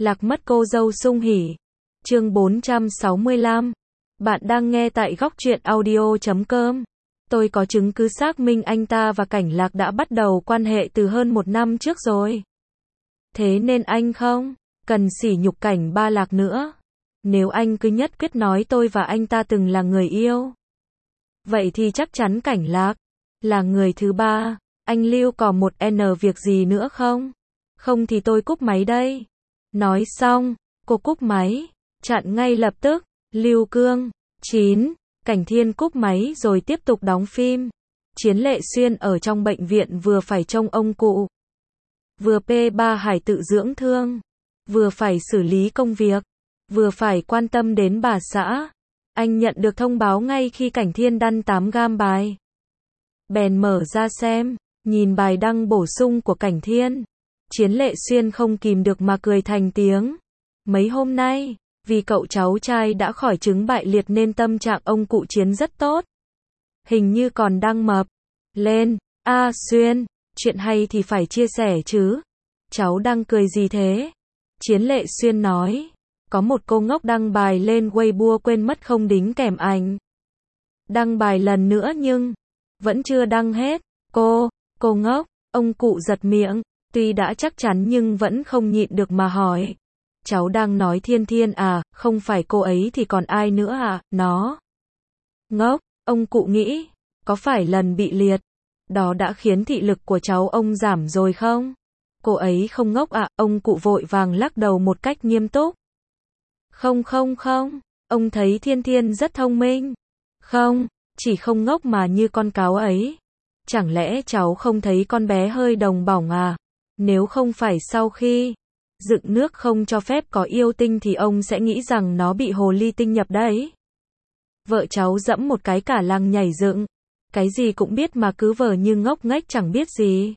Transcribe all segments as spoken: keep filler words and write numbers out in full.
Lạc mất cô dâu sung hỉ. Chương bốn trăm sáu mươi lăm. Bạn đang nghe tại góc truyện audio chấm com. Tôi có chứng cứ xác minh anh ta và Cảnh Lạc đã bắt đầu quan hệ từ hơn một năm trước rồi. Thế nên anh không cần sỉ nhục Cảnh Ba Lạc nữa. Nếu anh cứ nhất quyết nói tôi và anh ta từng là người yêu, vậy thì chắc chắn Cảnh Lạc là người thứ ba. Anh Lưu có một N việc gì nữa không? Không thì tôi cúp máy đây. Nói xong, cô cúp máy, chặn ngay lập tức. Lưu Cương. chín. Cảnh Thiên cúp máy rồi tiếp tục đóng phim. Chiến Lệ Xuyên ở trong bệnh viện vừa phải trông ông cụ, vừa pê ba Hải tự dưỡng thương, vừa phải xử lý công việc, vừa phải quan tâm đến bà xã. Anh nhận được thông báo ngay khi Cảnh Thiên đăng tám gam bài. Bèn mở ra xem, nhìn bài đăng bổ sung của Cảnh Thiên. Chiến Lệ Xuyên không kìm được mà cười thành tiếng. Mấy hôm nay, vì cậu cháu trai đã khỏi chứng bại liệt nên tâm trạng ông cụ Chiến rất tốt. Hình như còn đang mập lên. A Xuyên, chuyện hay thì phải chia sẻ chứ. Cháu đang cười gì thế? Chiến Lệ Xuyên nói. Có một cô ngốc đăng bài lên Weibo quên mất không đính kèm ảnh. Đăng bài lần nữa nhưng vẫn chưa đăng hết. Cô, cô ngốc. Ông cụ giật miệng, tuy đã chắc chắn nhưng vẫn không nhịn được mà hỏi. Cháu đang nói Thiên Thiên à, không phải cô ấy thì còn ai nữa à, nó. Ngốc, ông cụ nghĩ, có phải lần bị liệt đó đã khiến thị lực của cháu ông giảm rồi không? Cô ấy không ngốc à, ông cụ vội vàng lắc đầu một cách nghiêm túc. Không không không, ông thấy Thiên Thiên rất thông minh. Không, chỉ không ngốc mà như con cáo ấy. Chẳng lẽ cháu không thấy con bé hơi đồng bỏng à? Nếu không phải sau khi dựng nước không cho phép có yêu tinh thì ông sẽ nghĩ rằng nó bị hồ ly tinh nhập đấy. Vợ cháu dẫm một cái cả làng nhảy dựng. Cái gì cũng biết mà cứ vờ như ngốc nghếch chẳng biết gì.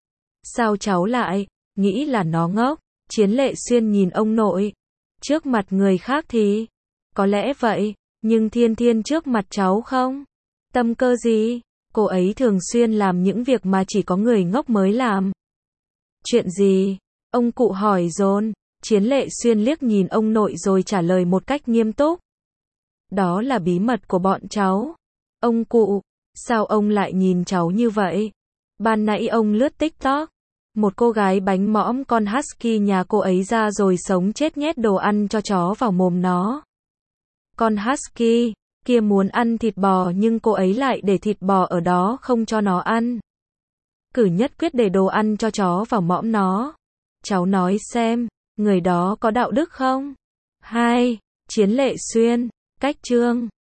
Sao cháu lại nghĩ là nó ngốc? Chiến Lệ Xuyên nhìn ông nội. Trước mặt người khác thì có lẽ vậy, nhưng Thiên Thiên trước mặt cháu không? Tâm cơ gì? Cô ấy thường xuyên làm những việc mà chỉ có người ngốc mới làm. Chuyện gì? Ông cụ hỏi dồn. Chiến Lệ Xuyên liếc nhìn ông nội rồi trả lời một cách nghiêm túc. Đó là bí mật của bọn cháu. Ông cụ, sao ông lại nhìn cháu như vậy? Ban nãy ông lướt TikTok. Một cô gái bánh mõm con husky nhà cô ấy ra rồi sống chết nhét đồ ăn cho chó vào mồm nó. Con husky kia muốn ăn thịt bò nhưng cô ấy lại để thịt bò ở đó không cho nó ăn. Cử nhất quyết để đồ ăn cho chó vào mõm nó. Cháu nói xem, người đó có đạo đức không? Hai. Chiến Lệ Xuyên. Cách chương.